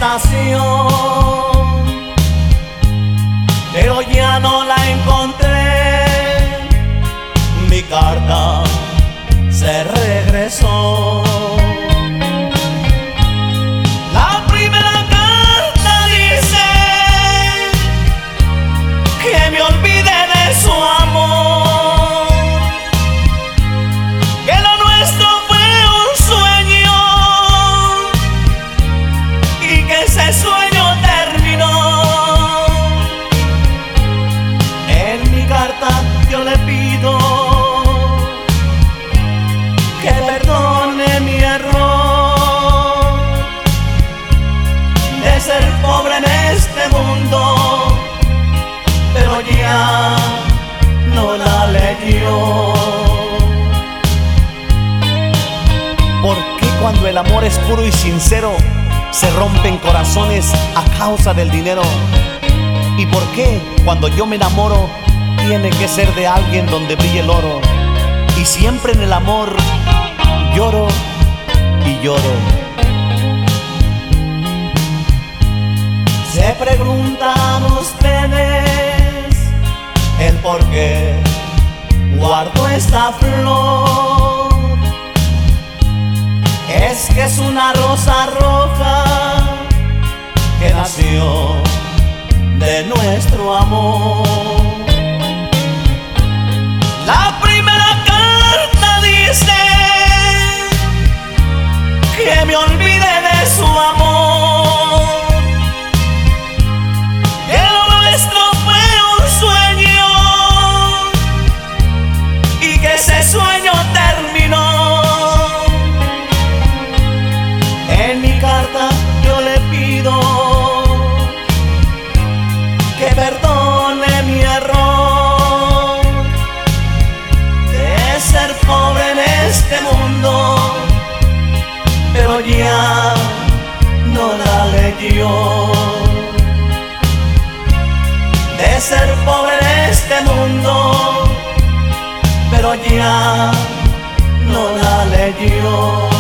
estación, pero ya no la encontré. Mi carta se regresó. La primera carta dice que me olvide de su amor, que lo nuestro fue un sueño y que ese sueño terminó. En mi carta yo le pido que perdone mi error de ser pobre en este mundo, pero ya no la leyó. ¿Por qué cuando el amor es puro y sincero se rompen corazones a causa del dinero? ¿Y por qué cuando yo me enamoro tiene que ser de alguien donde brille el oro? Y siempre en el amor lloro y lloro. Se preguntan ustedes el por qué guardo esta flor. Es que es una rosa roja que nació de nuestro amor. La primera carta dice que me olvide de su amor, que lo nuestro fue un sueño y que ese sueño terminó. En mi carta yo le pido que perdone mi error de ser pobre en este mundo, pero ya no la leyó. De ser pobre en este mundo, pero ya no la leyó.